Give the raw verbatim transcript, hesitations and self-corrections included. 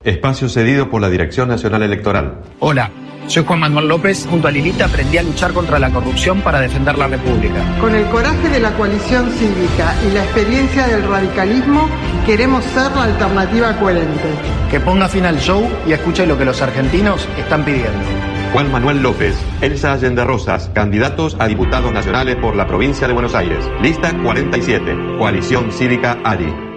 Espacio cedido por la Dirección Nacional Electoral. Hola, soy Juan Manuel López. Junto a Lilita aprendí a luchar contra la corrupción para defender la República. Con el coraje de la coalición cívica y la experiencia del radicalismo, queremos ser la alternativa coherente. Que ponga fin al show y escuche lo que los argentinos están pidiendo. Juan Manuel López, Elsa Allende Rosas, candidatos a diputados nacionales por la provincia de Buenos Aires. Lista cuarenta y siete, Coalición Cívica A R I.